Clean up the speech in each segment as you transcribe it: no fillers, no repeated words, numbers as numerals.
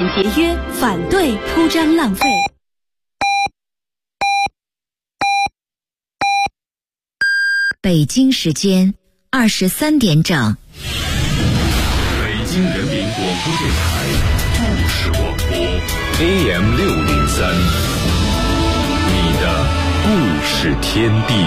倡节约，反对铺张浪费。 北京时间23点整。 北京人民广播电台故事广播 AM603，你的故事天地。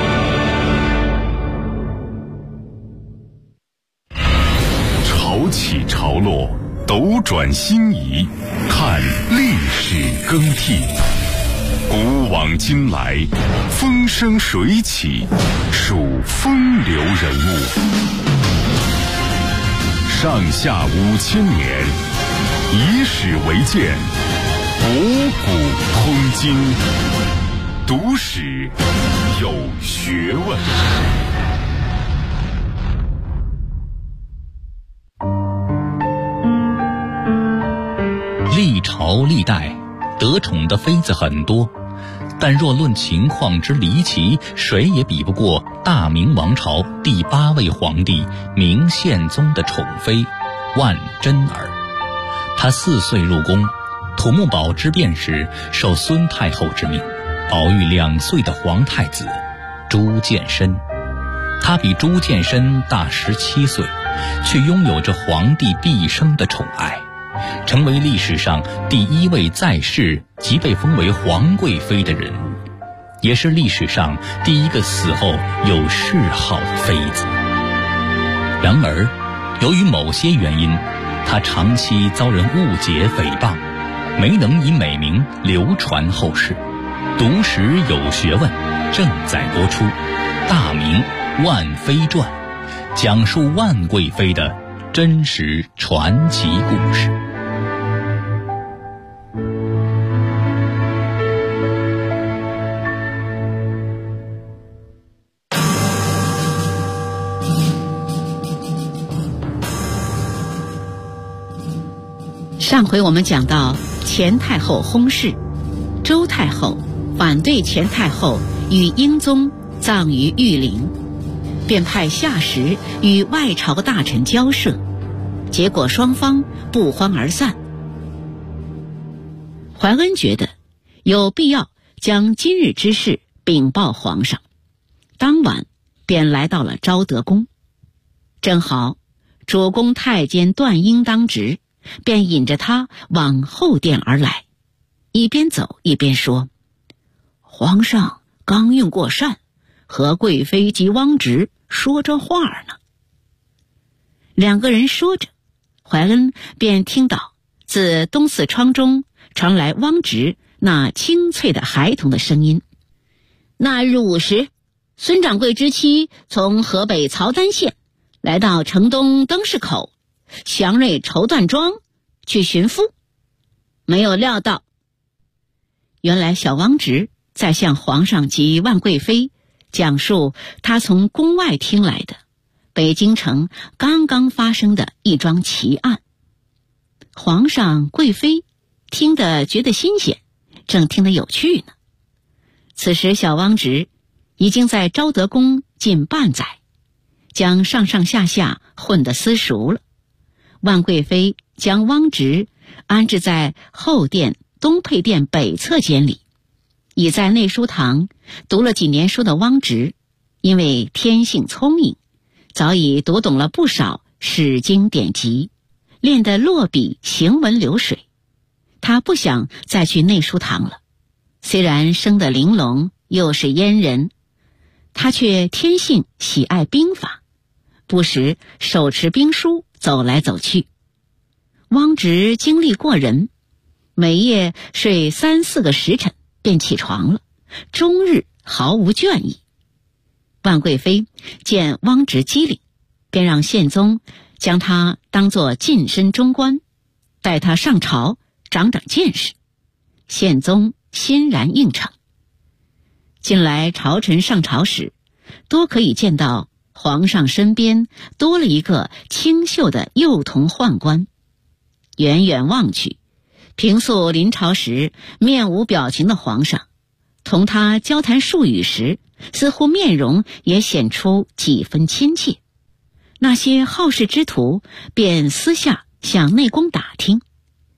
潮起潮落，斗转星移，看历史更替。古往今来，风生水起，数风流人物。上下5000年，以史为鉴，博古通今，读史有学问。 历朝历代得宠的妃子很多，但若论情况之离奇，谁也比不过大明王朝第8位皇帝明宪宗的宠妃万贞儿。她4岁入宫，土木堡之变时受孙太后之命，保育2岁的皇太子朱见深。她比朱见深大17岁，却拥有着皇帝毕生的宠爱，成为历史上第1位在世即被封为皇贵妃的人物，也是历史上第1个死后有谥号的妃子。然而，由于某些原因，她长期遭人误解诽谤，没能以美名流传后世。读史有学问正在播出《大明万妃传》，讲述万贵妃的真实传奇故事。 上回我们讲到前太后薨逝，周太后反对前太后与英宗葬于玉陵，便派下使与外朝大臣交涉，结果双方不欢而散。怀恩觉得有必要将今日之事禀报皇上，当晚便来到了昭德宫。正好主公太监段英当值，便引着他往后殿而来，一边走一边说：皇上刚用过膳，和贵妃及汪直说着话呢。2个人说着，怀恩便听到自东四窗中传来汪直那清脆的孩童的声音：那日午时，孙掌柜之妻从河北曹丹县来到城东灯市口祥瑞绸缎庄去寻夫，没有料到，原来小汪直在向皇上及万贵妃讲述他从宫外听来的北京城刚刚发生的一桩奇案。皇上贵妃听得觉得新鲜，正听得有趣呢。此时小汪直已经在昭德宫近半载，将上上下下混得私熟了。万贵妃将汪直安置在后殿东配殿北侧间里。已在内书堂读了几年书的汪直，因为天性聪明，早已读懂了不少史经典籍，练得落笔行文流水。他不想再去内书堂了，虽然生得玲珑，又是阉人，他却天性喜爱兵法，不时手持兵书走来走去。汪直精力过人，每夜睡3、4个时辰便起床了，终日毫无倦意。万贵妃见汪直机灵，便让宪宗将他当作近身中官，带他上朝长长见识。宪宗欣然应承。近来朝臣上朝时，多可以见到皇上身边多了一个清秀的幼童宦官。远远望去，平素临朝时面无表情的皇上，同他交谈数语时，似乎面容也显出几分亲切。那些好事之徒便私下向内宫打听，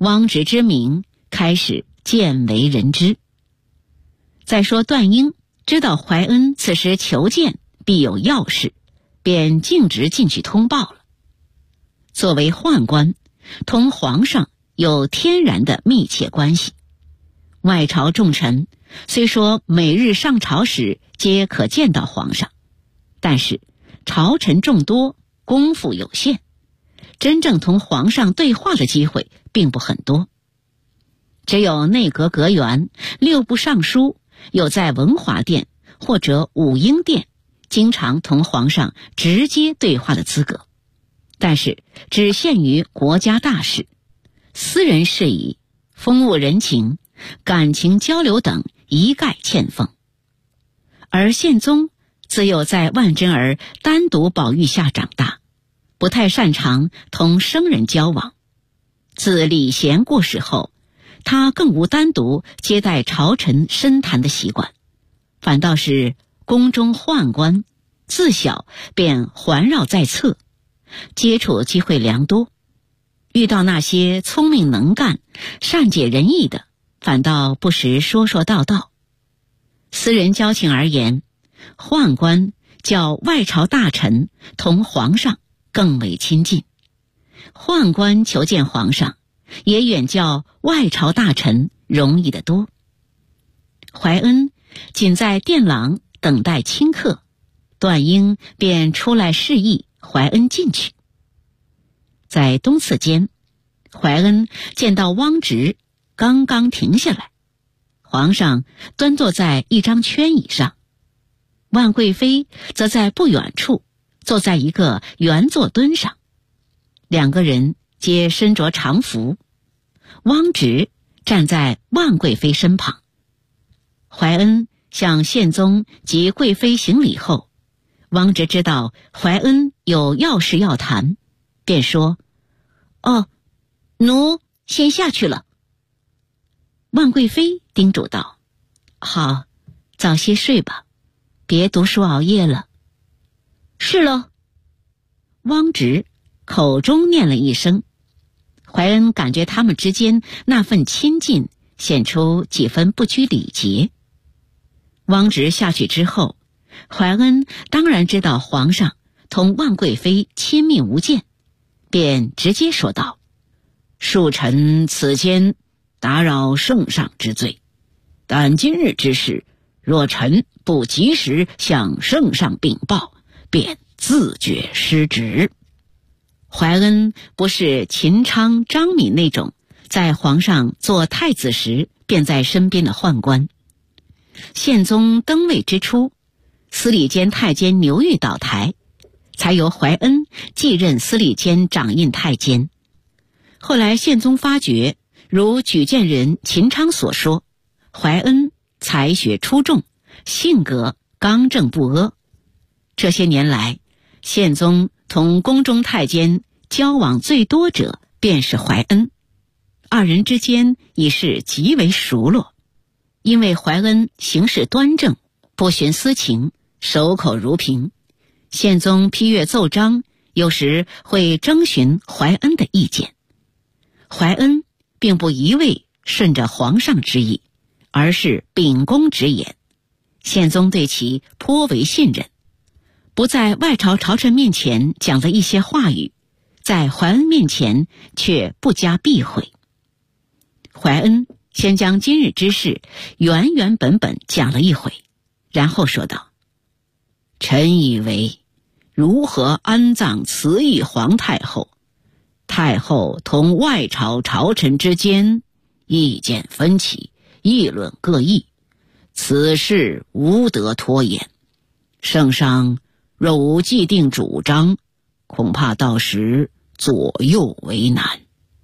汪直之名开始渐为人知。再说段英知道怀恩此时求见必有要事，便径直进去通报了。作为宦官，同皇上有天然的密切关系。外朝重臣虽说每日上朝时皆可见到皇上，但是朝臣众多，功夫有限，真正同皇上对话的机会并不很多。只有内阁阁员、六部尚书有在文华殿或者武英殿经常同皇上直接对话的资格，但是只限于国家大事，私人事宜、风物人情、感情交流等一概欠奉。而宪宗自幼在万贞儿单独保育下长大，不太擅长同生人交往。自李贤过世后，他更无单独接待朝臣深谈的习惯，反倒是宫中宦官自小便环绕在侧，接触机会良多。遇到那些聪明能干、善解人意的，反倒不时说说道道。私人交情而言，宦官较外朝大臣同皇上更为亲近，宦官求见皇上也远较外朝大臣容易得多。怀恩仅在殿廊等待亲客，段英便出来示意怀恩进去。在东次间，怀恩见到汪直刚刚停下来，皇上端坐在一张圈椅上，万贵妃则在不远处坐在一个圆坐墩上，两个人皆身着长服。汪直站在万贵妃身旁。怀恩向宪宗及贵妃行礼后，汪直知道怀恩有要事要谈，便说：“哦，奴先下去了。”万贵妃叮嘱道：“好，早些睡吧，别读书熬夜了。”“是了。”汪直口中念了一声。怀恩感觉他们之间那份亲近显出几分不拘礼节。汪直下去之后，怀恩当然知道皇上同万贵妃亲密无间，便直接说道：“恕臣此间打扰圣上之罪，但今日之事，若臣不及时向圣上禀报，便自觉失职。”怀恩不是秦昌、张敏那种在皇上做太子时便在身边的宦官。宪宗登位之初，司礼监太监牛玉倒台，才由怀恩继任司礼监掌印太监。后来宪宗发觉，如举荐人秦昌所说，怀恩才学出众，性格刚正不阿。这些年来，宪宗同宫中太监交往最多者便是怀恩，二人之间已是极为熟络。因为怀恩行事端正，不徇私情，守口如瓶，宪宗批阅奏章有时会征询怀恩的意见。怀恩并不一味顺着皇上之意，而是秉公直言，宪宗对其颇为信任，不在外朝朝臣面前讲的一些话语，在怀恩面前却不加避讳。怀恩先将今日之事原原本本讲了一回，然后说道：“臣以为，如何安葬慈禧皇太后，太后同外朝朝臣之间意见分歧，议论各异，此事无得拖延。圣上若无既定主张，恐怕到时左右为难。”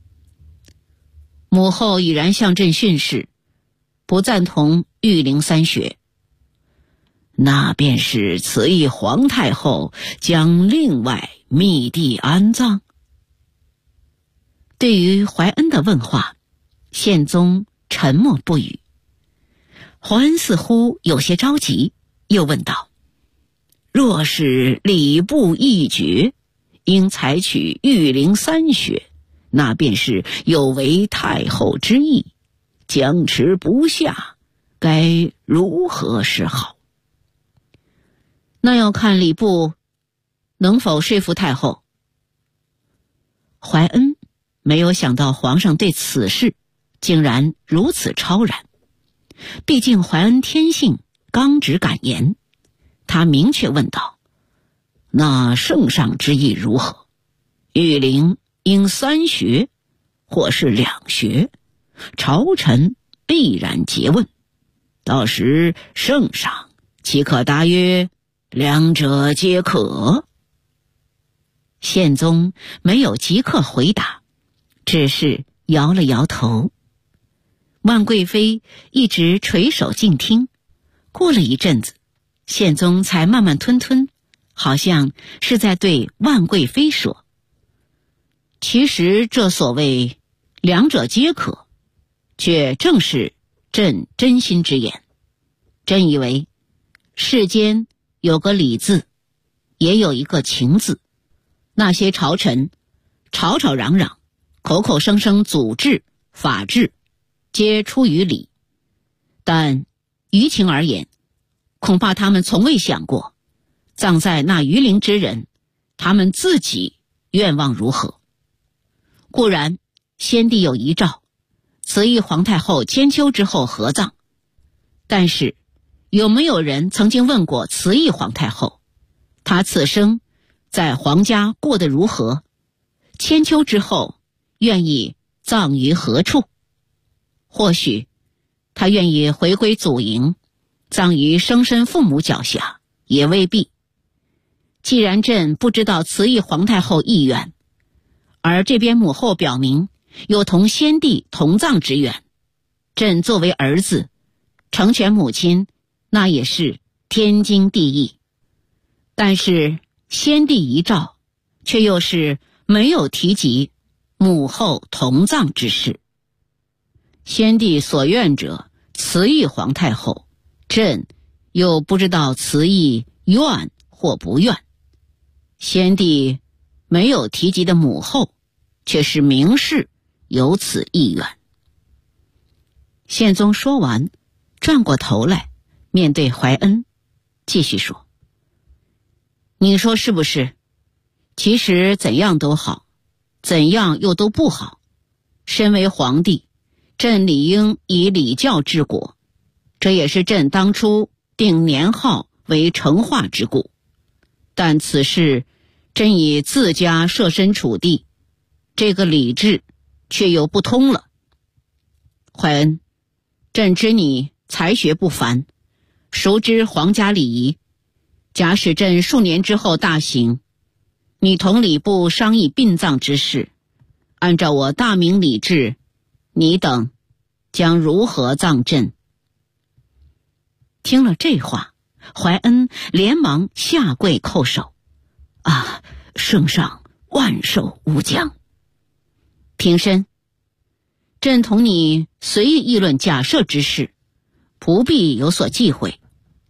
母后已然向朕训示，不赞同育龄三学。那便是慈禧皇太后将另外密地安葬。对于怀恩的问话，宪宗沉默不语。怀恩似乎有些着急，又问道：“若是礼部议决，应采取育龄三学， 那便是有违太后之意，僵持不下，该如何是好？那要看礼部能否说服太后。怀恩没有想到皇上对此事竟然如此超然，毕竟怀恩天性刚直敢言，他明确问道：那圣上之意如何？御陵应3学或是2学，朝臣必然诘问，到时圣上岂可答曰2者皆可？宪宗没有即刻回答，只是摇了摇头。万贵妃一直垂首静听，过了一阵子，宪宗才慢慢吞吞，好像是在对万贵妃说：其实这所谓2者皆可，却正是朕真心之言。朕以为世间有个礼字，也有一个情字，那些朝臣吵吵嚷嚷，口口声声祖制法治皆出于礼，但于情而言，恐怕他们从未想过葬在那榆林之人，他们自己愿望如何。固然先帝有遗诏，慈禧皇太后千秋之后合葬，但是有没有人曾经问过慈禧皇太后，她此生在皇家过得如何？千秋之后愿意葬于何处？或许她愿意回归祖茔，葬于生身父母脚下，也未必。既然朕不知道慈禧皇太后意愿，而这边母后表明有同先帝同葬之愿，朕作为儿子成全母亲，那也是天经地义。但是先帝遗诏却又是没有提及母后同葬之事。先帝所愿者慈禧皇太后，朕又不知道慈禧愿或不愿。先帝没有提及的母后，却是明示有此意愿。宪宗说完，转过头来面对怀恩，继续说：你说是不是？其实怎样都好，怎样又都不好。身为皇帝，朕理应以礼教治国，这也是朕当初定年号为成化之故。但此事朕已自家设身处地，这个礼制却又不通了。怀恩，朕知你才学不凡，熟知皇家礼仪。假使朕数年之后大行，你同礼部商议殡葬之事，按照我大明礼制，你等将如何葬朕？听了这话，怀恩连忙下跪叩首：啊，圣上万寿无疆。平身，朕同你随意议论假设之事，不必有所忌讳。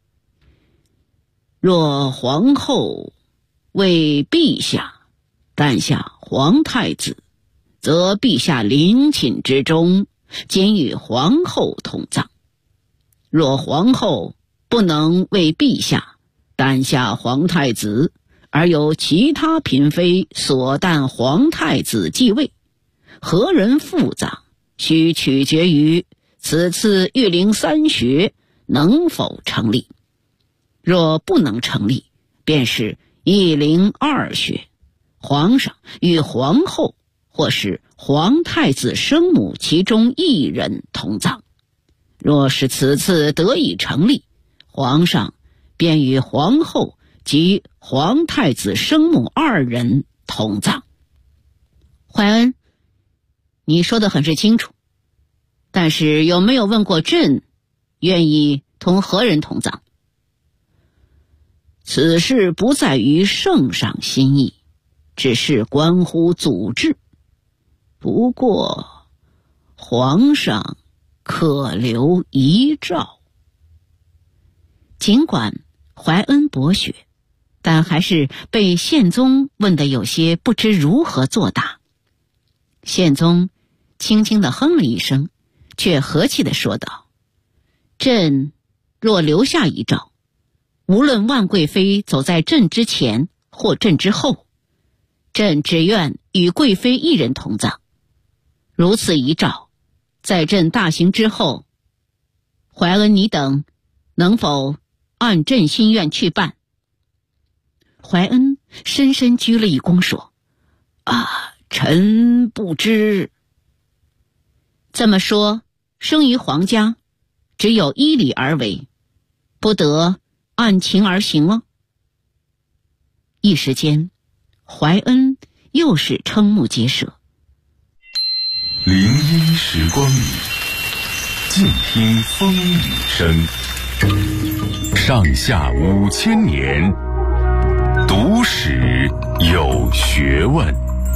若皇后为陛下诞下皇太子，则陛下陵寝之中兼与皇后同葬。若皇后不能为陛下诞下皇太子，而由其他嫔妃所诞皇太子继位，何人复葬，须取决于此次御陵3学能否成立。若不能成立，便是1陵2学，皇上与皇后或是皇太子生母其中一人同葬。若是此次得以成立，皇上便与皇后及皇太子生母2人同葬。怀恩，你说得很是清楚，但是有没有问过朕愿意同何人同葬？此事不在于圣上心意，只是关乎祖制。不过皇上可留遗诏。尽管怀恩博学，但还是被宪宗问得有些不知如何作答。 宪宗轻轻地哼了一声，却和气地说道：朕若留下遗诏，无论万贵妃走在朕之前或朕之后，朕只愿与贵妃一人同葬。如此遗诏，在朕大行之后，怀恩你等能否按朕心愿去办？怀恩深深鞠了一躬，说：臣不知。这么说，生于皇家，只有依礼而为，不得按情而行吗？一时间，怀恩又是瞠目结舌。 林荫时光里，静听风雨声。上下5000年，读史有学问。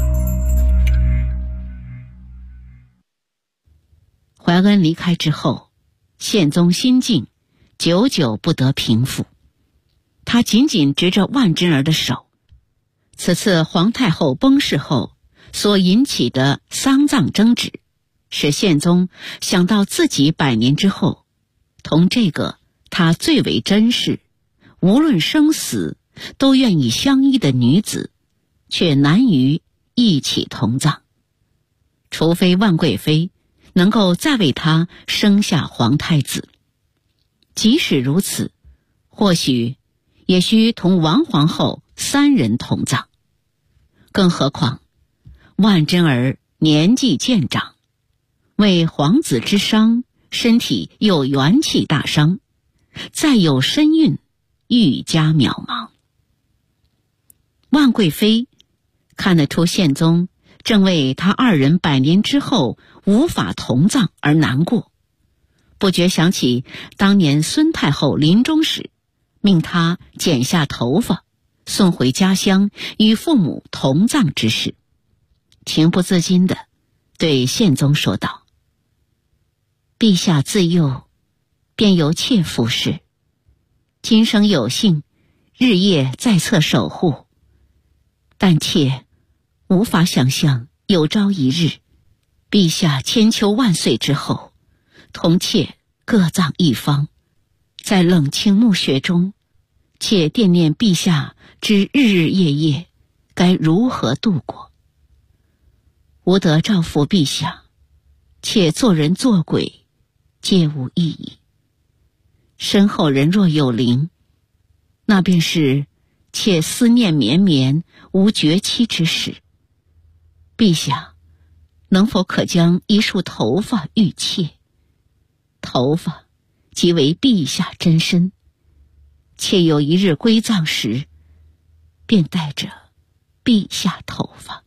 怀恩离开之后，宪宗心境久久不得平复。他紧紧执着万贞儿的手。此次皇太后崩逝后所引起的丧葬争执，使宪宗想到自己100年之后，同这个他最为珍视，无论生死都愿意相依的女子，却难于一起同葬。除非万贵妃能够再为他生下皇太子，即使如此，或许也需同王皇后3人同葬。更何况万贞儿年纪渐长，为皇子之伤，身体又元气大伤，再有身孕，愈加渺茫。万贵妃看得出宪宗正为他2人100年之后无法同葬而难过，不觉想起当年孙太后临终时命他剪下头发送回家乡与父母同葬之事，情不自禁地对宪宗说道：陛下自幼便由妾服侍，今生有幸日夜在侧守护，但妾无法想象有朝一日陛下千秋万岁之后，同妾各葬一方，在冷清墓穴中，妾惦念陛下之日日夜夜该如何度过。无得照拂陛下，妾做人做鬼皆无意义。身后人若有灵，那便是妾思念绵绵无绝期之时。陛下能否可将一束头发御妾？头发即为陛下真身，妾有一日归葬时，便带着陛下头发。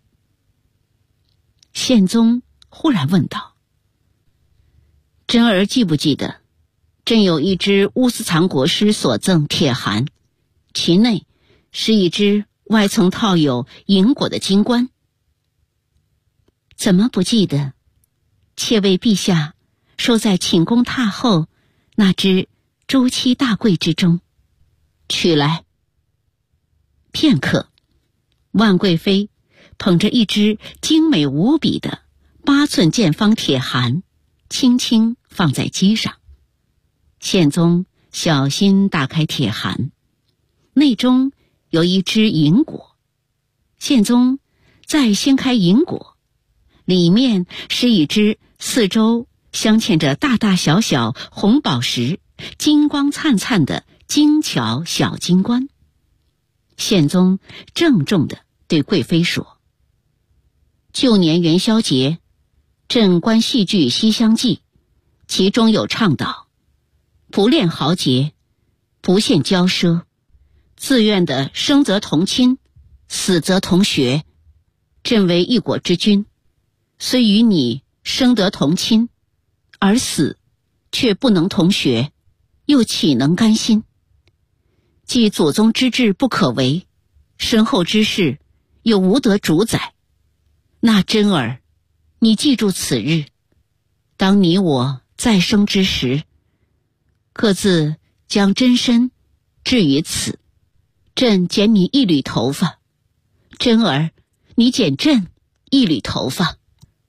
宪宗忽然问道：贞儿记不记得，朕有一只乌斯藏国师所赠铁函，其内是一只外层套有银果的金冠。怎么不记得？妾为陛下收在寝宫榻后那只朱漆大柜之中，取来。片刻，万贵妃捧着一只精美无比的8寸见方铁函，轻轻放在机上。宪宗小心打开铁函，内中有一只银果。宪宗再掀开银果，里面是一只四周镶嵌着大大小小红宝石、金光灿灿的精巧小金冠。宪宗郑重地对贵妃说：旧年元宵节，朕观戏剧《西厢记》，其中有倡导不恋豪杰，不羡骄奢，自愿的生则同亲，死则同穴。朕为一国之君，虽与你生得同亲，而死却不能同穴，又岂能甘心？既祖宗之志不可违，身后之事又无得主宰。那贞儿，你记住此日，当你我再生之时，各自将真身置于此。朕剪你一缕头发，贞儿，你剪朕一缕头发。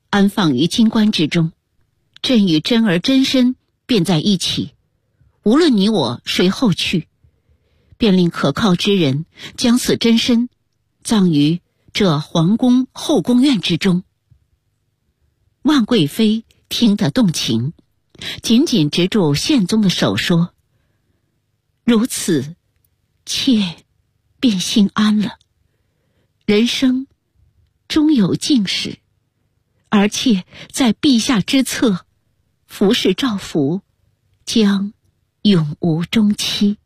安放于金棺之中，朕与真儿真身便在一起，无论你我谁后去，便令可靠之人将此真身葬于这皇宫后宫院之中。万贵妃听得动情，紧紧执住宪宗的手说：如此，妾便心安了。人生终有尽时，而妾在陛下之侧，服侍照服，将永无终期。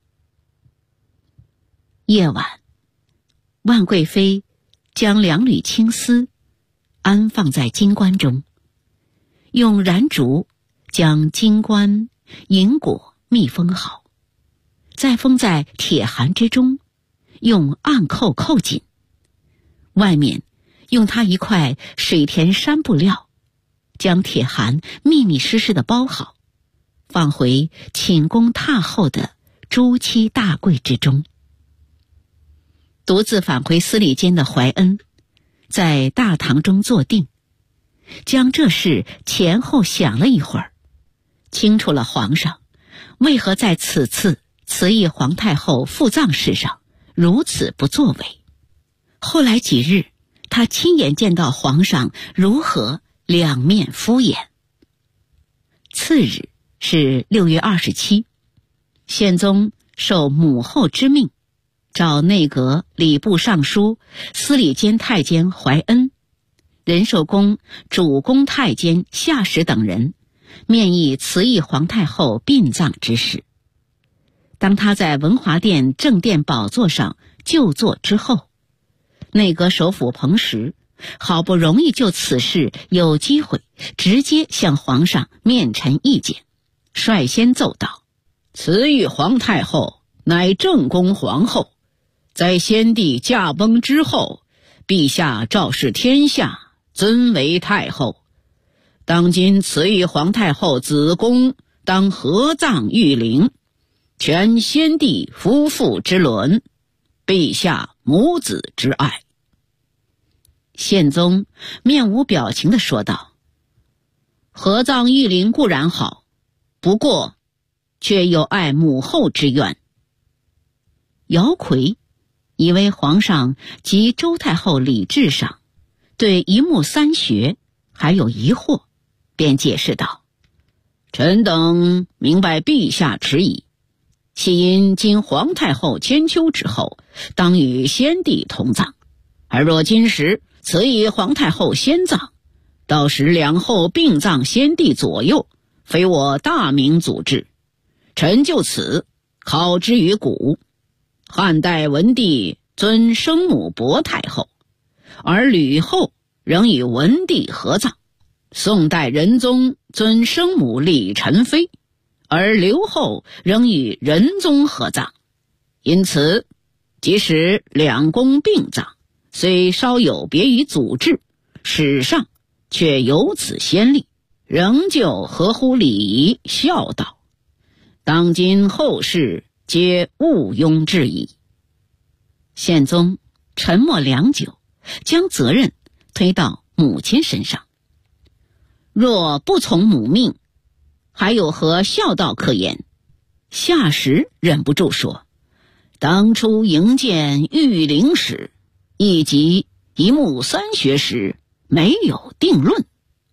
夜晚，万贵妃将2缕青丝安放在金棺中，用燃烛将金棺银果密封好，再封在铁函之中，用暗扣扣紧，外面用它一块水田山布料将铁函密密实实地包好，放回寝宫榻后的朱漆大柜之中。独自返回司礼监的怀恩在大堂中坐定，将这事前后想了一会儿，清楚了皇上为何在此次慈禧皇太后赴葬事上如此不作为。后来几日，他亲眼见到皇上如何两面敷衍。次日是6月27，宪宗受母后之命，召内阁礼部尚书、司礼监太监怀恩、仁寿宫主宫太监夏史等人面议慈禧皇太后殡葬之事。当他在文华殿正殿宝座上就坐之后，内阁首辅彭实好不容易就此事有机会直接向皇上面陈意见，率先奏道：慈禧皇太后乃正宫皇后，在先帝驾崩之后，陛下昭示天下，尊为太后。当今慈禧皇太后子宫当合葬玉陵，全先帝夫妇之伦，陛下母子之爱。宪宗面无表情地说道：合葬玉陵固然好，不过却有碍母后之愿。姚逵以为皇上及周太后礼制上对一目三穴还有疑惑，便解释道：臣等明白陛下迟疑，系因今皇太后千秋之后，当与先帝同葬，而若今时慈禧皇太后先葬，到时两后并葬先帝左右，非我大明祖制。臣就此考之于古，汉代文帝尊生母薄太后，而吕后仍与文帝合葬；宋代仁宗尊生母李宸妃，而刘后仍与仁宗合葬。因此即使两宫并葬，虽稍有别于祖制，史上却有此先例，仍旧合乎礼仪孝道。当今后世皆毋庸置疑。宪宗沉默良久，将责任推到母亲身上。若不从母命，还有何孝道可言？夏时忍不住说：当初营建玉陵时，以及一目三穴时，没有定论。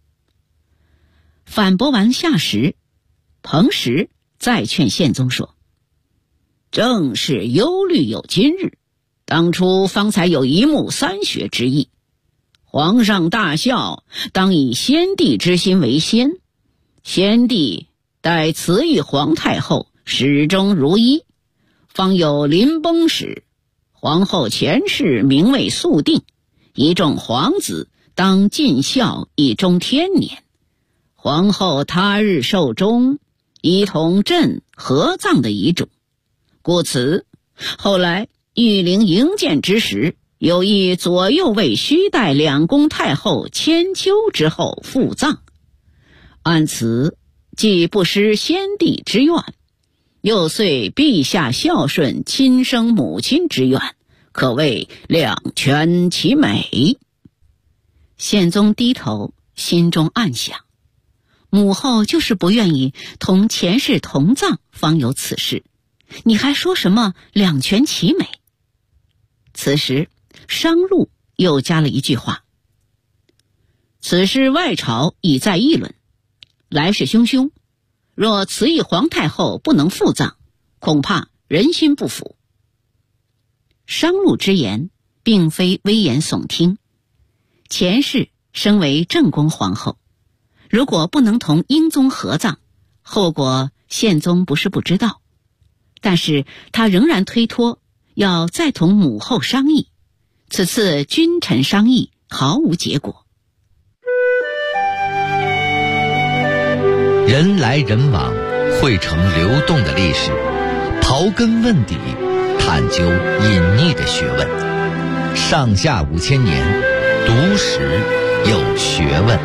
反驳完夏时，彭实再劝宪宗说：正是忧虑有今日，当初方才有一目三穴之意。皇上大孝，当以先帝之心为先，先帝待慈禧皇太后始终如一，方有临崩时，皇后前世名位素定，一众皇子当尽孝以终天年。皇后他日寿终，一同朕合葬的遗嘱。故此后来玉陵营建之时，有意左右为须待两宫太后千秋之后复葬，按此既不失先帝之愿，又遂陛下孝顺亲生母亲之愿，可谓两全其美。宪宗低头心中暗想，母后就是不愿意同前世同葬方有此事，你还说什么两全其美？此时商禄又加了一句话：此事外朝已在议论，来势汹汹，若此役皇太后不能复葬，恐怕人心不服。商禄之言并非危言耸听，前世身为正宫皇后，如果不能同英宗合葬，后果宪宗不是不知道，但是他仍然推脱要再同母后商议，此次君臣商议毫无结果。 人来人往，汇成流动的历史，刨根问底，探究隐匿的学问。上下5000年，读史有学问。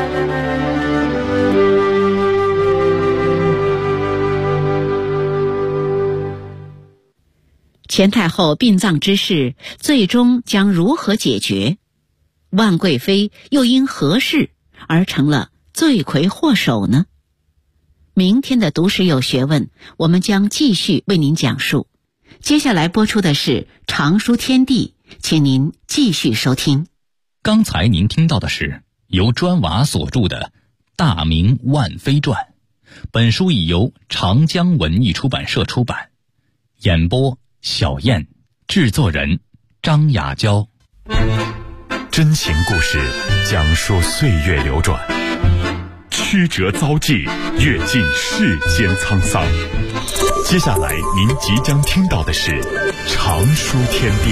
前太后殡葬之事最终将如何解决？万贵妃又因何事而成了罪魁祸首呢？明天的读史有学问，我们将继续为您讲述。接下来播出的是常书天地，请您继续收听。 刚才您听到的是由砖瓦所著的《大明万妃传》，本书已由长江文艺出版社出版。演播小燕，制作人张雅娇。 真情故事讲述岁月流转，曲折遭际，阅尽世间沧桑。接下来您即将听到的是常书天地。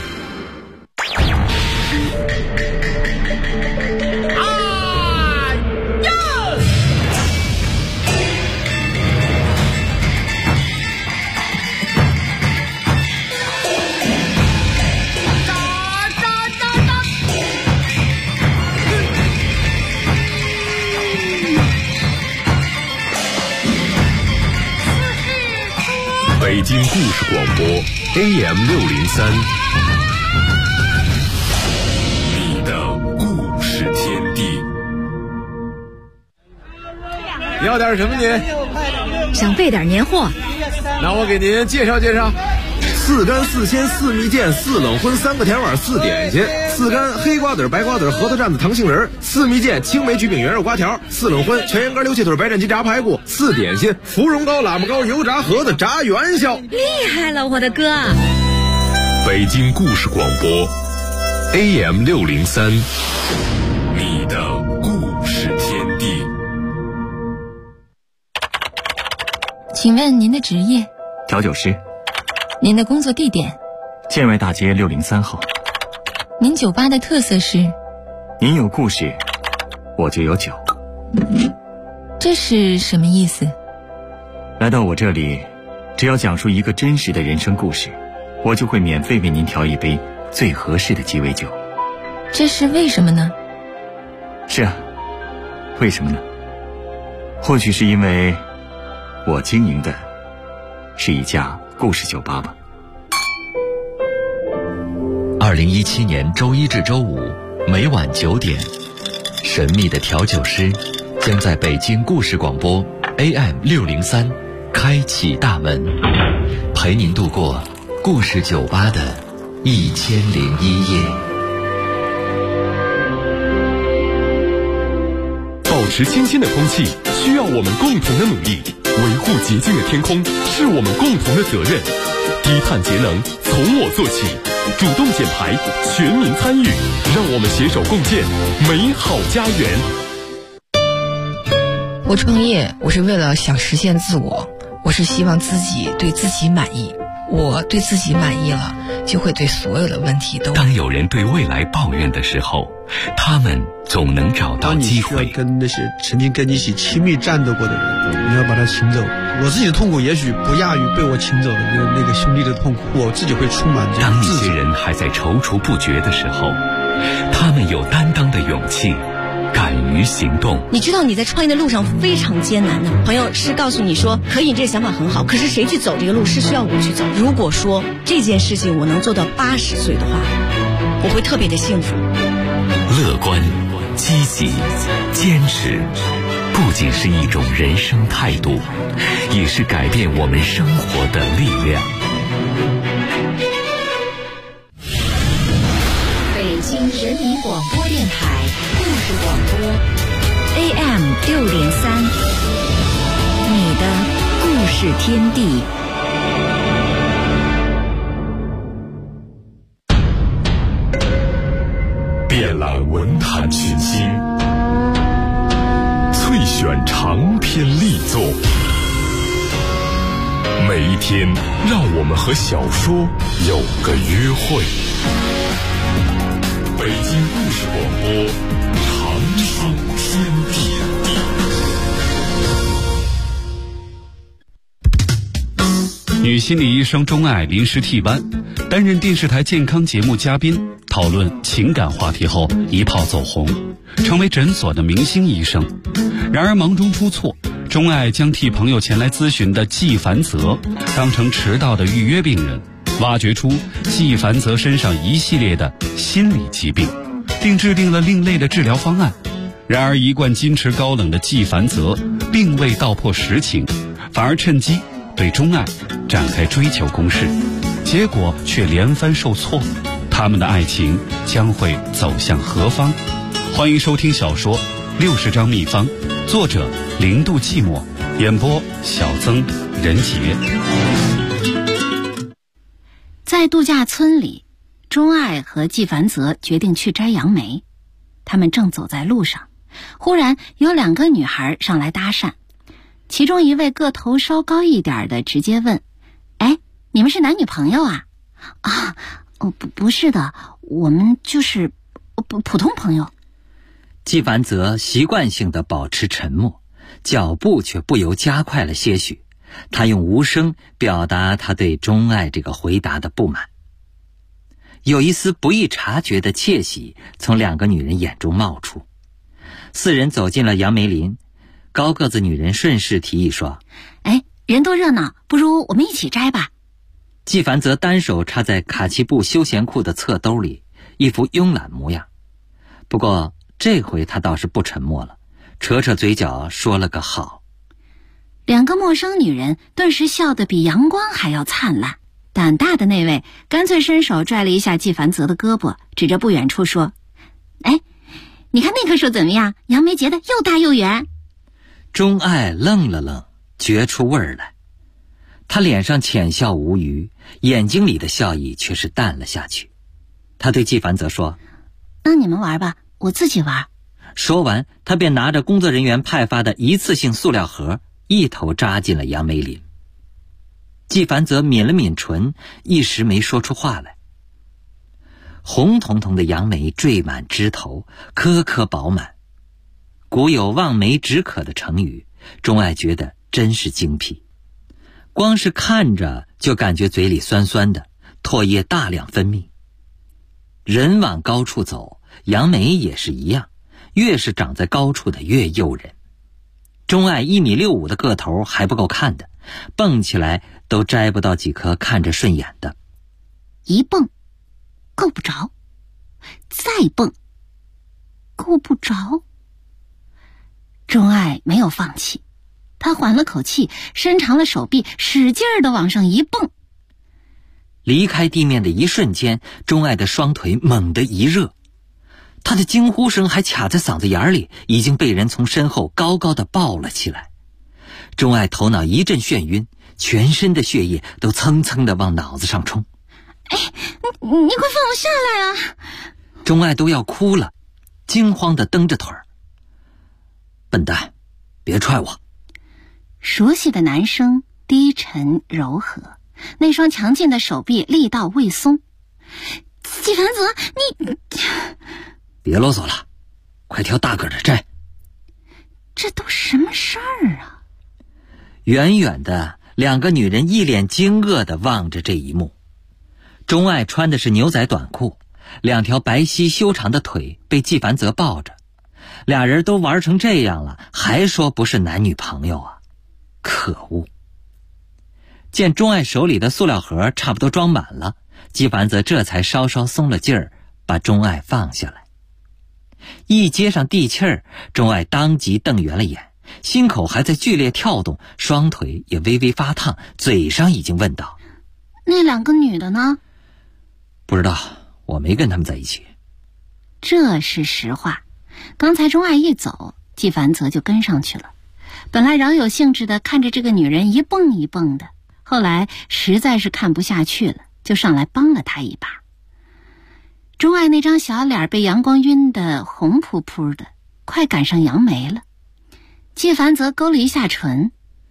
北京故事广播 AM603， 你的故事天地。 要点什么您？ 想备点年货。 那我给您介绍介绍：4干4鲜4蜜饯4冷荤3个甜碗4点心，4干黑瓜子白瓜子核桃蘸子糖杏仁，4蜜饯青梅曲饼圆肉瓜条，4冷荤全羊肝溜气腿白斩鸡炸排骨，4点心芙蓉糕喇嘛糕油炸盒子炸元宵。 厉害了，我的哥！ 北京故事广播 AM603， 你的故事天地。 请问您的职业？ 调酒师。 您的工作地点？ 建外大街603号。 您酒吧的特色是？ 您有故事，我就有酒。 这是什么意思？ 来到我这里，只要讲述一个真实的人生故事，我就会免费为您调一杯最合适的鸡尾酒。 这是为什么呢？ 是啊，为什么呢？或许是因为我经营的是一家故事酒吧吧。 2017年周一至周五每晚9点，神秘的调酒师将在北京故事广播 AM603 开启大门，陪您度过故事酒吧的1001夜。 保持清新的空气需要我们共同的努力，维护洁净的天空是我们共同的责任。低碳节能从我做起，主动减排，全民参与，让我们携手共建美好家园。 我创业，我是为了想实现自我，我是希望自己对自己满意。我对自己满意了，就会对所有的问题都。 当有人对未来抱怨的时候，他们总能找到机会。 当你需要跟那些曾经跟你一起亲密战斗过的人，你要把他请走。我自己的痛苦也许不亚于被我请走的那个兄弟的痛苦，我自己会充满这种自责。 当一些人还在踌躇不决的时候，他们有担当的勇气，敢于行动。 你知道你在创业的路上非常艰难的，朋友是告诉你说可以，你这个想法很好，可是谁去走这个路是需要我去走。如果说这件事情我能做到80岁的话，我会特别的幸福。 乐观、 积极、坚持，不仅是一种人生态度，也是改变我们生活的力量。 北京人民广播电台故事广播 AM603，你的故事天地。 遍览文坛群星，萃选长篇力作，每一天让我们和小说有个约会。北京故事广播，长青天地。 女心理医生钟爱临时替班，担任电视台健康节目嘉宾，讨论情感话题后一炮走红，成为诊所的明星医生。然而忙中出错，钟爱将替朋友前来咨询的季凡泽当成迟到的预约病人，挖掘出季凡泽身上一系列的心理疾病，并制定了另类的治疗方案。然而一贯矜持高冷的季凡泽并未道破实情，反而趁机对钟爱展开追求攻势，结果却连番受挫。他们的爱情将会走向何方？欢迎收听小说《60张秘方》，作者0度寂寞，演播小曾、任杰。 在度假村里，钟爱和季凡泽决定去摘杨梅。他们正走在路上，忽然有2个女孩上来搭讪，其中一位个头稍高一点的直接问：哎，你们是男女朋友啊？啊，不是的，我们就是普通朋友。 季凡泽习惯性地保持沉默，脚步却不由加快了些许。他用无声表达他对钟爱这个回答的不满。有一丝不易察觉的窃喜从2个女人眼中冒出。4人走进了杨梅林，高个子女人顺势提议说： 哎，人多热闹，不如我们一起摘吧。 季凡泽单手插在卡其布休闲裤的侧兜里，一副慵懒模样。不过这回他倒是不沉默了，扯扯嘴角说了个好。 2个陌生女人顿时笑得比阳光还要灿烂。胆大的那位干脆伸手拽了一下季凡泽的胳膊，指着不远处说：哎，你看那棵树怎么样？杨梅结的又大又圆。 钟爱愣了愣，觉出味儿来。他脸上浅笑无余，眼睛里的笑意却是淡了下去。他对季凡泽说： 那你们玩吧，我自己玩。 说完，他便拿着工作人员派发的一次性塑料盒，一头扎进了杨梅林。季凡泽抿了抿唇，一时没说出话来。红彤彤的杨梅缀满枝头，颗颗饱满。古有望梅止渴的成语，钟爱觉得真是精辟。光是看着就感觉嘴里酸酸的，唾液大量分泌。人往高处走，杨梅也是一样，越是长在高处的越诱人。钟爱1.65米的个头还不够看的，蹦起来都摘不到几颗看着顺眼的。 一蹦够不着，再蹦够不着。钟爱没有放弃，他缓了口气，伸长了手臂，使劲地往上一蹦。 离开地面的一瞬间，钟爱的双腿猛地一热，他的惊呼声还卡在嗓子眼里，已经被人从身后高高的抱了起来。钟爱头脑一阵眩晕，全身的血液都蹭蹭的往脑子上冲。 哎，你快放我下来啊！ 钟爱都要哭了，惊慌的蹬着腿儿。笨蛋，别踹我。 熟悉的男声低沉柔和，那双强劲的手臂力道未松。季凡泽，你别啰嗦了，快挑大个的摘。 这都什么事儿啊？ 远远的2个女人一脸惊愕地望着这一幕。钟爱穿的是牛仔短裤，2条白皙修长的腿被季凡泽抱着，2人都玩成这样了，还说不是男女朋友啊！可恶！见钟爱手里的塑料盒差不多装满了，季凡泽这才稍稍松了劲儿，把钟爱放下来。 一接上地气儿，钟爱当即瞪圆了眼，心口还在剧烈跳动，双腿也微微发烫，嘴上已经问道： 那2个女的呢？ 不知道，我没跟他们在一起。 这是实话。刚才钟爱一走，季凡泽就跟上去了。本来饶有兴致的看着这个女人一蹦一蹦的，后来实在是看不下去了，就上来帮了她一把。钟爱那张小脸被阳光晕得红扑扑的，快赶上扬眉了。季凡泽勾了一下唇：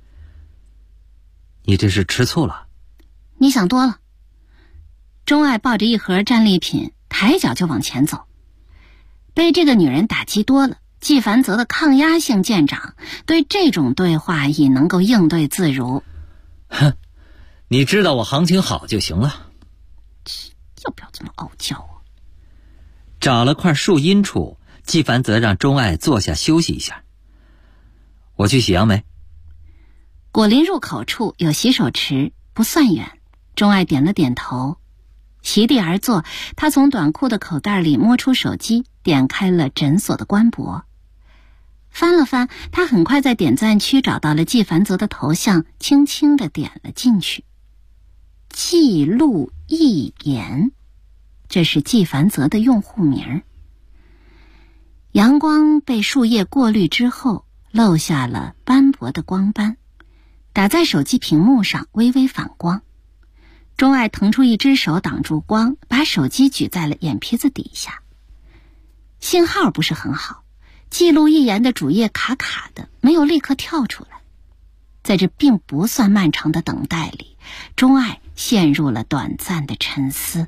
你这是吃醋了？ 你想多了。钟爱抱着一盒战利品，抬脚就往前走。被这个女人打击多了，季凡泽的抗压性见长，对这种对话已能够应对自如。 哼，你知道我行情好就行了。 要不要这么傲娇啊？ 找了块树荫处，季凡泽让钟爱坐下休息一下。我去洗杨梅。 果林入口处有洗手池，不算远。钟爱点了点头，席地而坐。他从短裤的口袋里摸出手机，点开了诊所的官博。翻了翻，他很快在点赞区找到了季凡泽的头像，轻轻地点了进去。季路一言，这是季凡泽的用户名。阳光被树叶过滤之后，漏下了斑驳的光斑，打在手机屏幕上微微反光。钟爱腾出一只手挡住光，把手机举在了眼皮子底下。信号不是很好，记录一言的主页卡卡的，没有立刻跳出来。在这并不算漫长的等待里，钟爱陷入了短暂的沉思。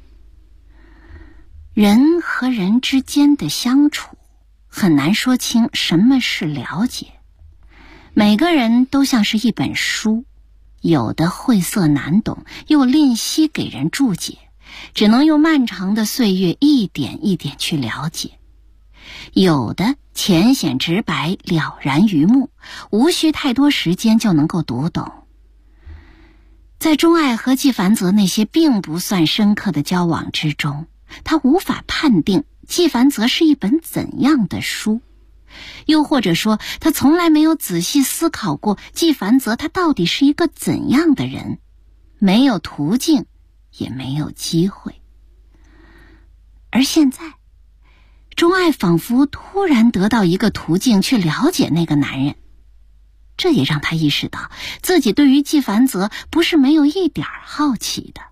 人和人之间的相处，很难说清什么是了解。每个人都像是一本书，有的晦涩难懂，又吝惜给人注解，只能用漫长的岁月一点一点去了解。有的浅显直白，了然于目，无需太多时间就能够读懂。在钟爱和季凡泽那些并不算深刻的交往之中，他无法判定季凡泽是一本怎样的书，又或者说他从来没有仔细思考过季凡泽他到底是一个怎样的人，没有途径，也没有机会。而现在钟爱仿佛突然得到一个途径去了解那个男人，这也让他意识到自己对于季凡泽不是没有一点好奇的。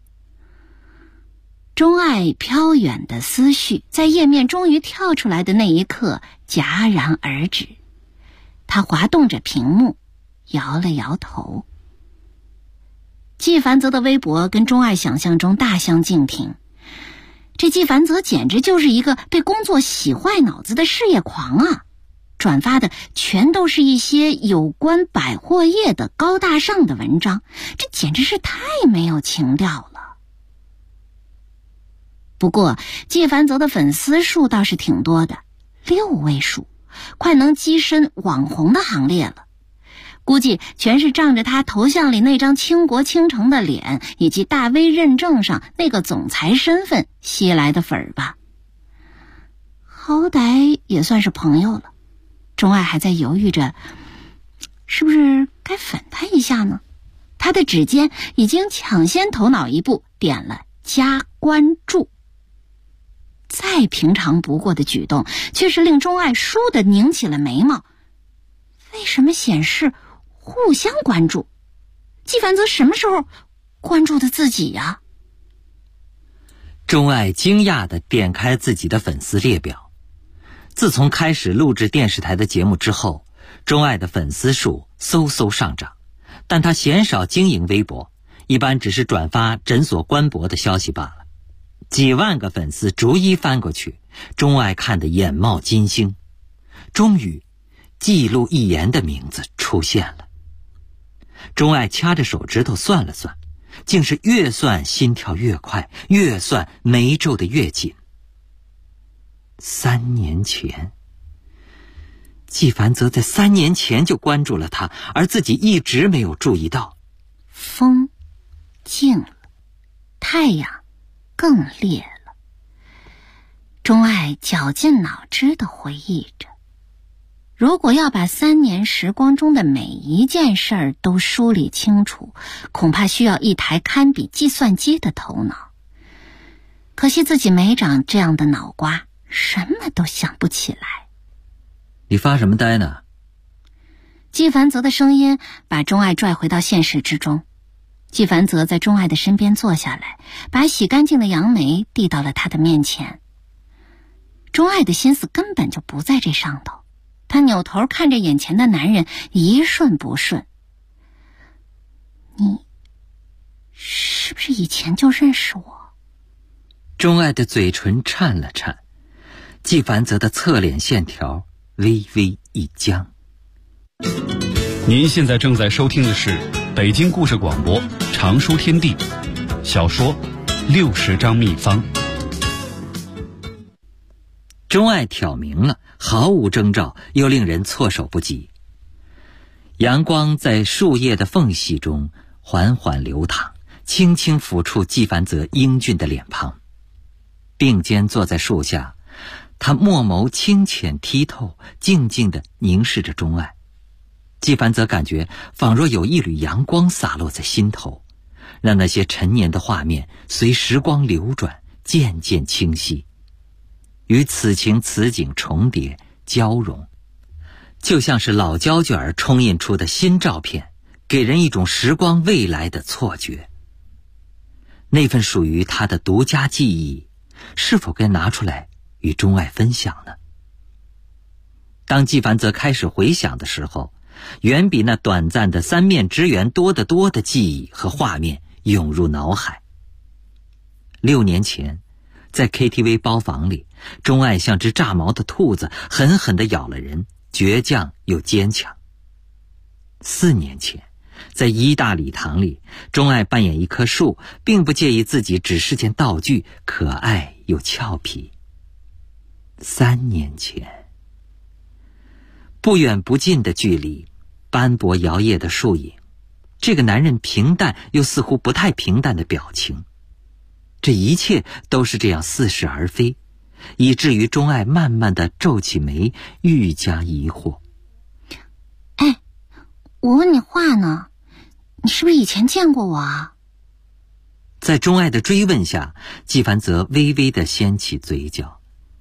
钟爱飘远的思绪在页面终于跳出来的那一刻戛然而止，他滑动着屏幕，摇了摇头。季凡泽的微博跟钟爱想象中大相径庭，这季凡泽简直就是一个被工作洗坏脑子的事业狂啊！转发的全都是一些有关百货业的高大上的文章，这简直是太没有情调了。不过季凡泽的粉丝数倒是挺多的，6位数，快能跻身网红的行列了。估计全是仗着他头像里那张倾国倾城的脸，以及大 V 认证上那个总裁身份吸来的粉儿吧。好歹也算是朋友了，钟爱还在犹豫着是不是该粉他一下呢。他的指尖已经抢先头脑一步点了加关注。再平常不过的举动，却是令钟爱倏地拧起了眉毛。为什么显示互相关注？季凡泽什么时候关注的自己呀？ 钟爱惊讶地点开自己的粉丝列表。自从开始录制电视台的节目之后，钟爱的粉丝数嗖嗖上涨，但他鲜少经营微博，一般只是转发诊所官博的消息罢了。几万个粉丝逐一翻过去，钟爱看得眼冒金星。终于季路一言的名字出现了。钟爱掐着手指头算了算，竟是越算心跳越快，越算眉皱得越紧。3年前，季凡泽在3年前就关注了他，而自己一直没有注意到。 风静了，太阳更烈了。 钟爱绞尽脑汁地回忆着，如果要把3年时光中的每一件事儿都梳理清楚，恐怕需要一台堪比计算机的头脑。可惜自己没长这样的脑瓜，什么都想不起来。 你发什么呆呢？ 季凡泽的声音把钟爱拽回到现实之中。季凡泽在钟爱的身边坐下来，把洗干净的杨梅递到了他的面前。钟爱的心思根本就不在这上头，他扭头看着眼前的男人，一瞬不顺。你是不是以前就认识我？ 钟爱的嘴唇颤了颤，季凡泽的侧脸线条微微一僵。 您现在正在收听的是北京故事广播常书天地小说60张秘方。 钟爱挑明了，毫无征兆，又令人措手不及。阳光在树叶的缝隙中缓缓流淌，轻轻抚触季凡泽英俊的脸庞。并肩坐在树下，他墨眸清浅剔透，静静地凝视着钟爱。季凡泽感觉仿若有一缕阳光洒落在心头，让那些陈年的画面随时光流转，渐渐清晰，与此情此景重叠交融，就像是老胶卷冲印出的新照片，给人一种时光未来的错觉。那份属于他的独家记忆，是否该拿出来与钟爱分享呢？当季凡泽开始回想的时候，远比那短暂的3面之缘多得多的记忆和画面涌入脑海。6年前，在 KTV 包房里，钟爱像只炸毛的兔子，狠狠地咬了人，倔强又坚强。4年前，在一大礼堂里，钟爱扮演一棵树，并不介意自己只是件道具，可爱又俏皮。3年前，不远不近的距离，斑驳摇曳的树影，这个男人平淡又似乎不太平淡的表情，这一切都是这样似是而非，以至于钟爱慢慢地皱起眉，愈加疑惑。 哎，我问你话呢，你是不是以前见过我啊？ 在钟爱的追问下，季凡泽微微地掀起嘴角。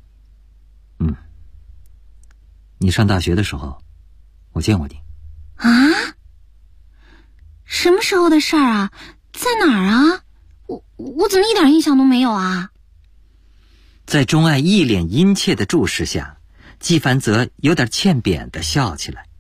你上大学的时候，我见过你。 啊？什么时候的事儿啊？在哪儿啊？我怎么一点印象都没有啊？ 在钟爱一脸殷切的注视下，季凡泽有点欠扁地笑起来。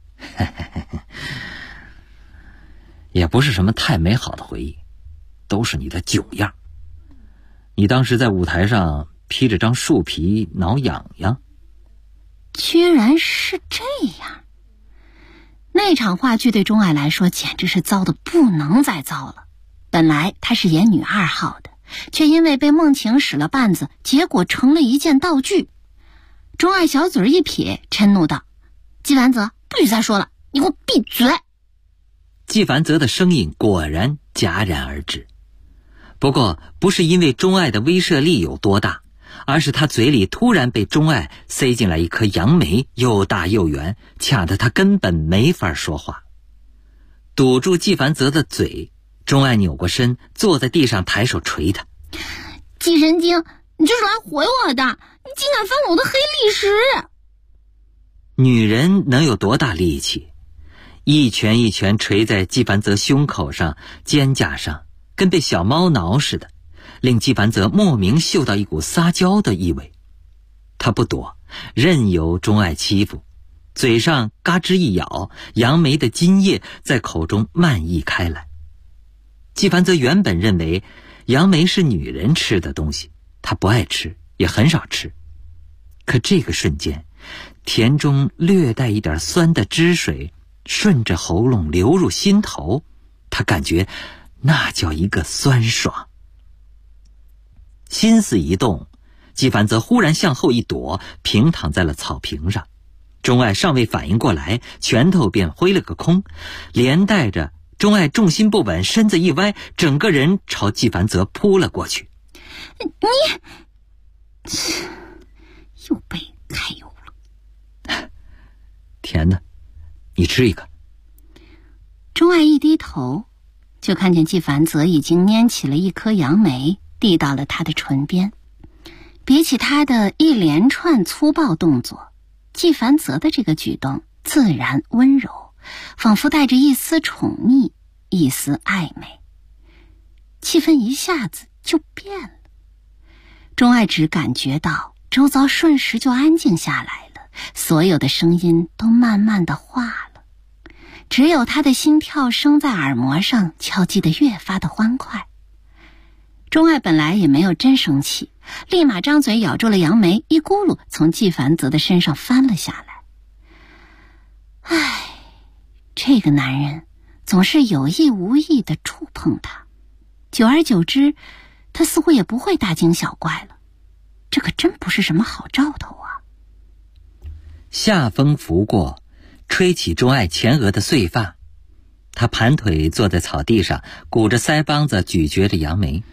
也不是什么太美好的回忆，都是你的囧样。你当时在舞台上披着张树皮挠痒痒。 居然是这样。那场话剧对钟爱来说简直是糟得不能再糟了。本来她是演女2号的，却因为被梦晴使了绊子，结果成了一件道具。钟爱小嘴一撇，嗔怒道：季凡泽，不许再说了，你给我闭嘴。 季凡泽的声音果然戛然而止。不过不是因为钟爱的威慑力有多大，而是他嘴里突然被钟爱塞进来一颗杨梅，又大又圆，卡得他根本没法说话。堵住季凡泽的嘴，钟爱扭过身，坐在地上抬手捶他。 季神经，你就是来毁我的，你竟敢翻我的黑历史！ 女人能有多大力气？一拳一拳捶在季凡泽胸口上、肩胛上，跟被小猫挠似的，令季凡泽莫名嗅到一股撒娇的意味。他不躲，任由钟爱欺负，嘴上嘎吱一咬，杨梅的津液在口中漫溢开来。季凡泽原本认为杨梅是女人吃的东西，他不爱吃，也很少吃。可这个瞬间，甜中略带一点酸的汁水顺着喉咙流入心头，他感觉那叫一个酸爽。心思一动，季凡泽忽然向后一躲，平躺在了草坪上。钟爱尚未反应过来，拳头便挥了个空，连带着钟爱重心不稳，身子一歪，整个人朝季凡泽扑了过去。 又被揩油了。 甜的，你吃一个。 钟爱一低头，就看见纪凡泽已经拈起了一颗杨梅，递到了他的唇边。比起他的一连串粗暴动作，纪凡泽的这个举动自然温柔，仿佛带着一丝宠溺，一丝暧昧。气氛一下子就变了。钟爱只感觉到周遭瞬时就安静下来了，所有的声音都慢慢的化了，只有他的心跳声在耳膜上敲击得越发的欢快。钟爱本来也没有真生气，立马张嘴咬住了杨梅，一咕噜从纪凡泽的身上翻了下来。唉，这个男人总是有意无意地触碰他，久而久之，他似乎也不会大惊小怪了。这可真不是什么好兆头啊！ 夏风拂过，吹起钟爱前额的碎发，他盘腿坐在草地上，鼓着腮帮子咀嚼着杨梅。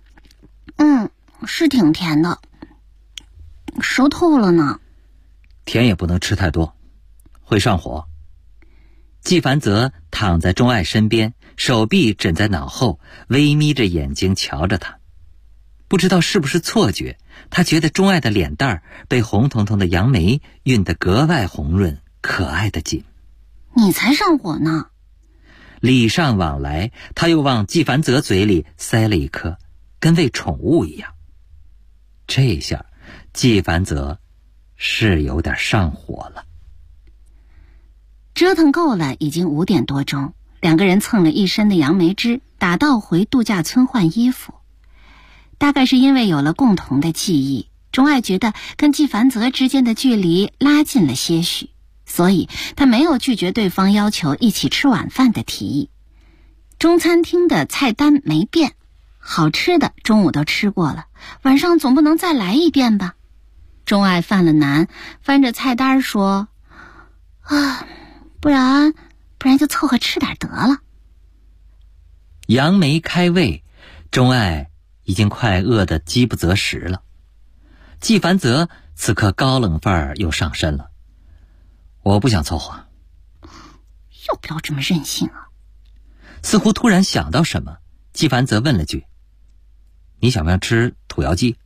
是挺甜的，熟透了呢。 甜也不能吃太多，会上火。纪凡泽躺在钟爱身边，手臂枕在脑后，微眯着眼睛瞧着他。不知道是不是错觉，他觉得钟爱的脸蛋儿被红彤彤的杨梅晕得格外红润，可爱的紧。 你才上火呢。 礼尚往来，他又往纪凡泽嘴里塞了一颗，跟喂宠物一样。这下纪凡泽是有点上火了。 折腾够了，已经5点多钟，两个人蹭了一身的杨梅汁，打道回度假村换衣服。大概是因为有了共同的记忆，钟爱觉得跟纪凡泽之间的距离拉近了些许，所以他没有拒绝对方要求一起吃晚饭的提议。中餐厅的菜单没变，好吃的中午都吃过了，晚上总不能再来一遍吧。钟爱犯了难，翻着菜单说：不然就凑合吃点得了。 杨梅开胃，钟爱已经快饿得饥不择食了。纪凡泽此刻高冷范儿又上身了。我不想凑合。 要不要这么任性啊？ 似乎突然想到什么，纪凡泽问了句：你想不想吃土窑鸡？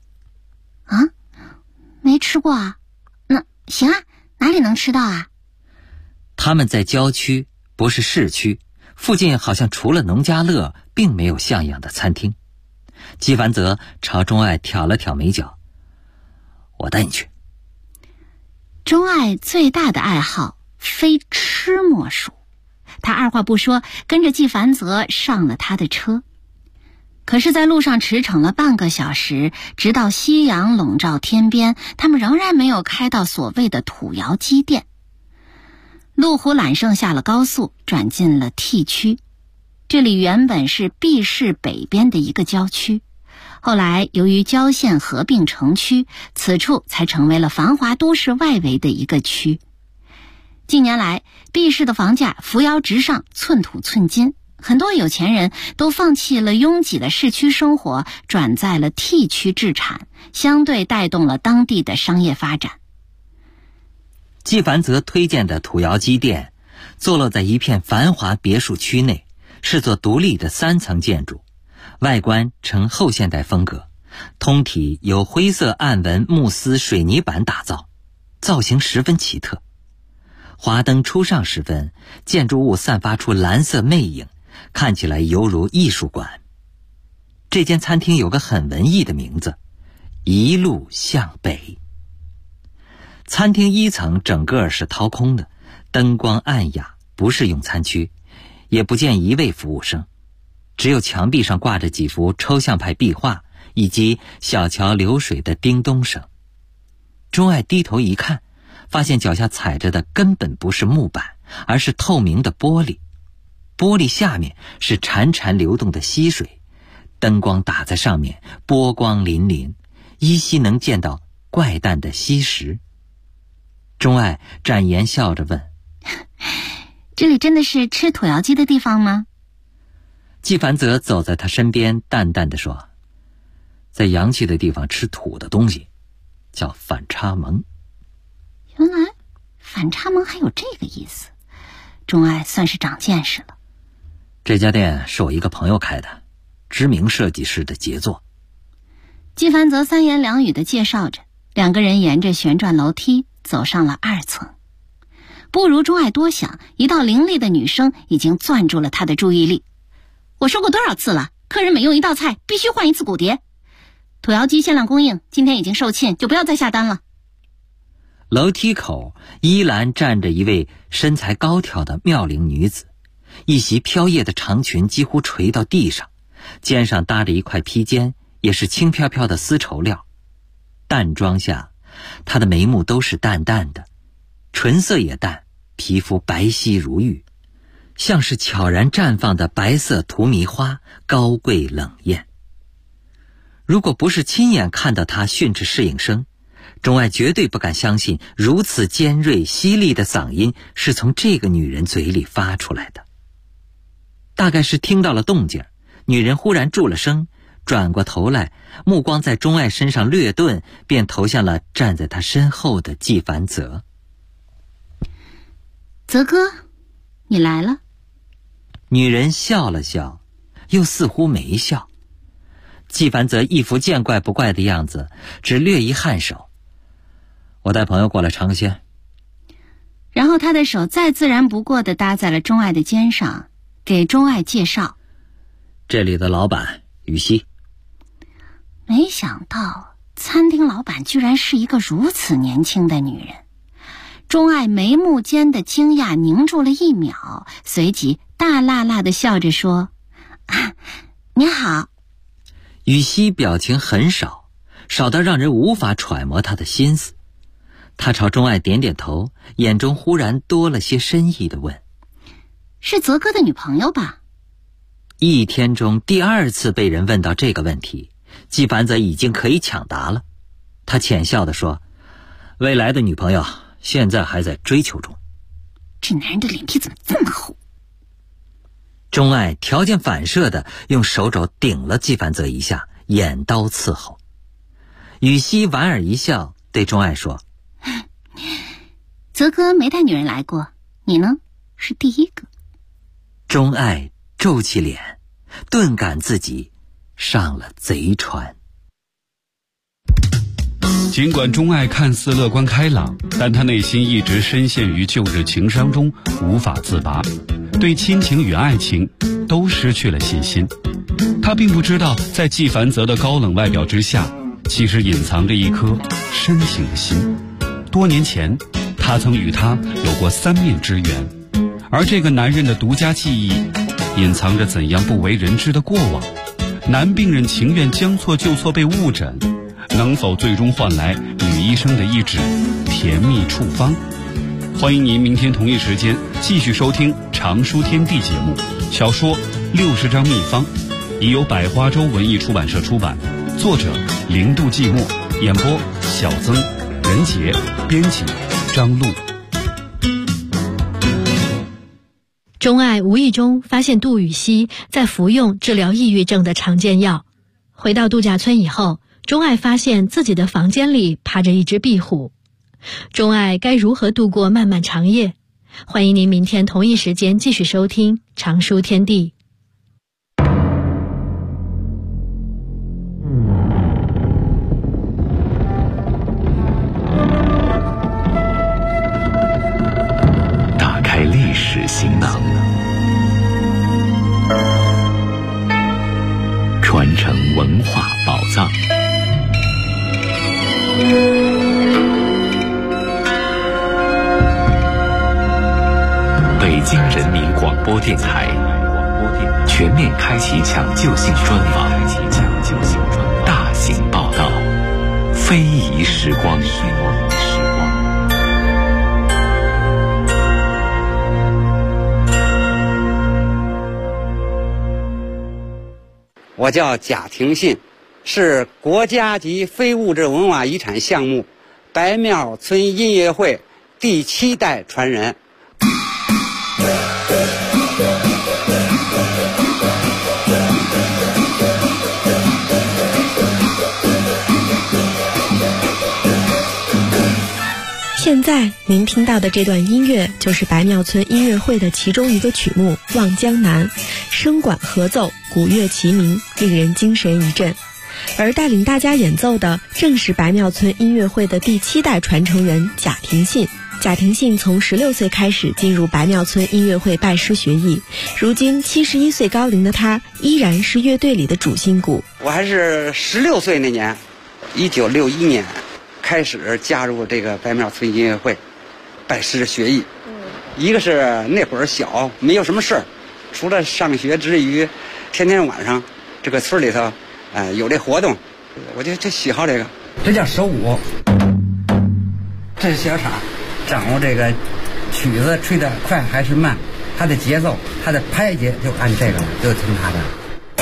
没吃过啊。那行啊，哪里能吃到啊？ 他们在郊区，不是市区，附近好像除了农家乐并没有像样的餐厅。纪凡泽朝钟爱挑了挑眉角：我带你去。 钟爱最大的爱好非吃莫属，他二话不说跟着纪凡泽上了他的车。可是在路上驰骋了半个小时，直到夕阳笼罩天边，他们仍然没有开到所谓的土窑鸡店。路虎揽胜下了高速，转进了 T 区。这里原本是毕市北边的一个郊区，后来由于郊县合并成区，此处才成为了繁华都市外围的一个区。近年来，毕市的房价扶摇直上，寸土寸金，很多有钱人都放弃了拥挤的市区生活，转在了 T 区置产，相对带动了当地的商业发展。 纪凡泽推荐的土窑鸡店坐落在一片繁华别墅区内，是座独立的3层建筑，外观呈后现代风格，通体由灰色暗纹木丝水泥板打造，造型十分奇特。华灯初上时分，建筑物散发出蓝色魅影，看起来犹如艺术馆。这间餐厅有个很文艺的名字：一路向北。餐厅1层整个是掏空的，灯光暗哑，不是用餐区，也不见一位服务生，只有墙壁上挂着几幅抽象派壁画，以及小桥流水的叮咚声。钟爱低头一看，发现脚下踩着的根本不是木板，而是透明的玻璃，玻璃下面是潺潺流动的溪水，灯光打在上面，波光粼粼，依稀能见到怪诞的溪石。钟爱展颜笑着问： 这里真的是吃土窑鸡的地方吗？ 纪凡泽走在他身边，淡淡地说：在洋气的地方吃土的东西， 叫反差萌。 原来反差萌还有这个意思，钟爱算是长见识了。 这家店是我一个朋友开的，知名设计师的杰作。 季凡泽三言两语地介绍着，两个人沿着旋转楼梯走上了2层。不如钟爱多想，一道伶俐的女声已经攥住了他的注意力。我说过多少次了，客人每用一道菜必须换一次骨碟。土窑鸡限量供应，今天已经售罄，就不要再下单了。 楼梯口依然站着一位身材高挑的妙龄女子，一袭飘曳的长裙几乎垂到地上，肩上搭着一块披肩，也是轻飘飘的丝绸料。淡妆下，她的眉目都是淡淡的，唇色也淡，皮肤白皙如玉，像是悄然绽放的白色荼蘼花，高贵冷艳。如果不是亲眼看到她训斥侍应生，钟爱绝对不敢相信如此尖锐犀利的嗓音是从这个女人嘴里发出来的。大概是听到了动静，女人忽然住了声，转过头来，目光在钟爱身上略顿，便投向了站在她身后的季凡泽。 泽哥，你来了。 女人笑了笑，又似乎没笑。季凡泽一副见怪不怪的样子，只略一颔首。我带朋友过来尝个鲜。 然后他的手再自然不过地搭在了钟爱的肩上，给钟爱介绍， 这里的老板于西。 没想到餐厅老板居然是一个如此年轻的女人。钟爱眉目间的惊讶凝住了1秒，随即大辣辣地笑着说：你好。 于西表情很少，少到让人无法揣摩他的心思。他朝钟爱点点头，眼中忽然多了些深意地问： 是泽哥的女朋友吧？ 一天中第2次被人问到这个问题，季凡泽已经可以抢答了。他浅笑地说：未来的女朋友现在还在追求中。 这男人的脸皮怎么这么厚？ 钟爱条件反射地用手肘顶了季凡泽一下，眼刀伺候。羽西莞尔一笑，对钟爱说： 泽哥没带女人来过，你呢是第1个。 钟爱皱起脸，顿感自己上了贼船。 尽管钟爱看似乐观开朗，但他内心一直深陷于旧日情伤中，无法自拔，对亲情与爱情都失去了信心。他并不知道，在季凡泽的高冷外表之下，其实隐藏着一颗深情的心。多年前，他曾与他有过3面之缘，而这个男人的独家记忆，隐藏着怎样不为人知的过往。男病人情愿将错就错被误诊，能否最终换来女医生的一纸甜蜜处方？欢迎您明天同一时间继续收听《长书天地》节目，小说60张秘方，已由百花洲文艺出版社出版，作者零度寂寞，演播小曾、任杰，编辑张璐。 钟爱无意中发现杜羽西在服用治疗抑郁症的常见药。回到度假村以后，钟爱发现自己的房间里趴着一只壁虎。钟爱该如何度过漫漫长夜？欢迎您明天同一时间继续收听《长书天地》。 打开历史行囊，传承文化宝藏。北京人民广播电台全面开启抢救性专访，大型报道，非遗时光。 我叫贾廷信，是国家级非物质文化遗产项目白庙村音乐会第7代传人。 在您听到的这段音乐就是白庙村音乐会的其中一个曲目《望江南》，声管合奏，鼓乐齐鸣，令人精神一振。而带领大家演奏的正是白庙村音乐会的第7代传承人贾廷信。贾廷信从16岁开始进入白庙村音乐会拜师学艺，如今71岁高龄的他依然是乐队里的主心骨。 我还是16岁那年，1961年开始加入这个白庙村音乐会，拜师学艺。一个是那会儿小，没有什么事儿，除了上学之余，天天晚上这个村里头，有这活动，我就喜好这个。这叫手鼓，这是小叉。掌握这个曲子吹得快还是慢，它的节奏，它的拍节就按这个，就听它的。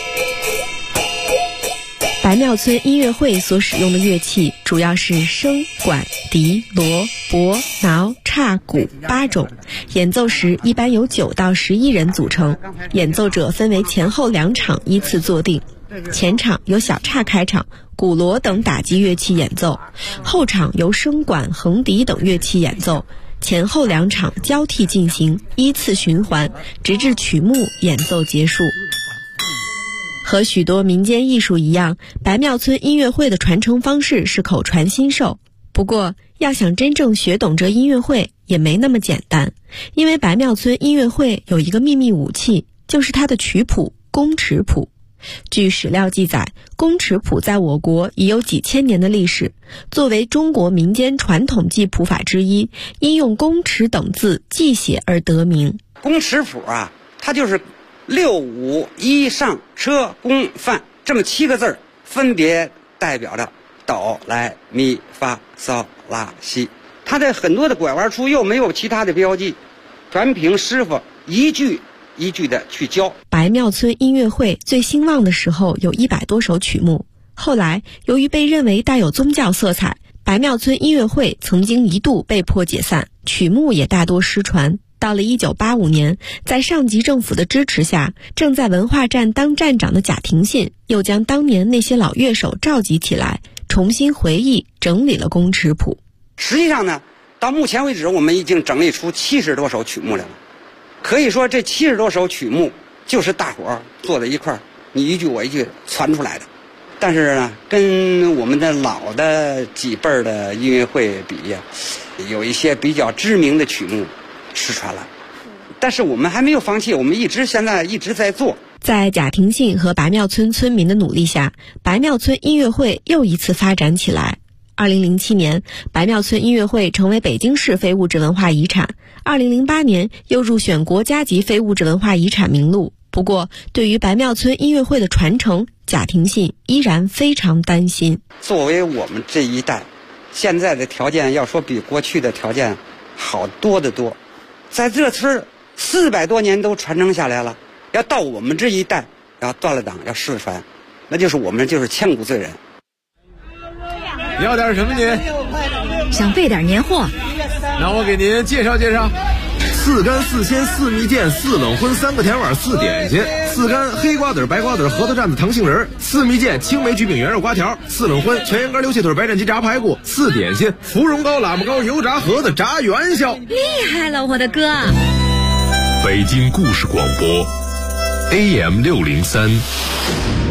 白庙村音乐会所使用的乐器主要是笙、管、笛、锣、钹、挠、叉、鼓8种，演奏时一般由9到11人组成，演奏者分为前后2场依次坐定。前场由小叉开场，鼓锣等打击乐器演奏，后场由笙管、横笛等乐器演奏，前后2场交替进行，依次循环，直至曲目演奏结束。和许多民间艺术一样，白庙村音乐会的传承方式是口传心授。不过，要想真正学懂这音乐会也没那么简单，因为白庙村音乐会有一个秘密武器，就是它的曲谱宫尺谱。据史料记载，宫尺谱在我国已有几千年的历史，作为中国民间传统记谱法之一，因用宫尺等字记写而得名。 宫尺谱啊，它就是6、5、1上车宫范这么7个字，分别代表着哆来咪发嗦拉西。它的很多的拐弯处又没有其他的标记，全凭师傅一句一句的去教。 白庙村音乐会最兴旺的时候有100多首曲目，后来由于被认为带有宗教色彩，白庙村音乐会曾经一度被迫解散，曲目也大多失传。到了1985年，在上级政府的支持下，正在文化站当站长的贾廷信又将当年那些老乐手召集起来，重新回忆整理了宫尺谱。 实际上呢，到目前为止我们已经整理出70多首曲目来了，可以说这70多首曲目就是大伙儿坐在一块儿，你一句我一句传出来的。但是呢，跟我们的老的几辈儿的音乐会比呀，有一些比较知名的曲目失传了，但是我们还没有放弃，我们现在一直在做。 在贾廷信和白庙村村民的努力下，白庙村音乐会又一次发展起来。2007年，白庙村音乐会成为北京市非物质文化遗产，2008年又入选国家级非物质文化遗产名录。不过，对于白庙村音乐会的传承，贾廷信依然非常担心。 作为我们这一代，现在的条件要说比过去的条件好多得多，在这村400多年都传承下来了，要到我们这一代要断了档要失传，那就是我们就是千古罪人。 要点什么您？ 想备点年货。 那我给您介绍介绍：4干4鲜4蜜饯4冷荤3个甜碗4点心，4干黑瓜子白瓜子核桃蘸子糖杏仁，4蜜饯青梅焗饼圆肉瓜条，4冷荤全羊肝溜切腿白斩鸡炸排骨，4点心芙蓉糕喇嘛糕油炸盒子炸元宵。 厉害了，我的哥！ 北京故事广播 AM603。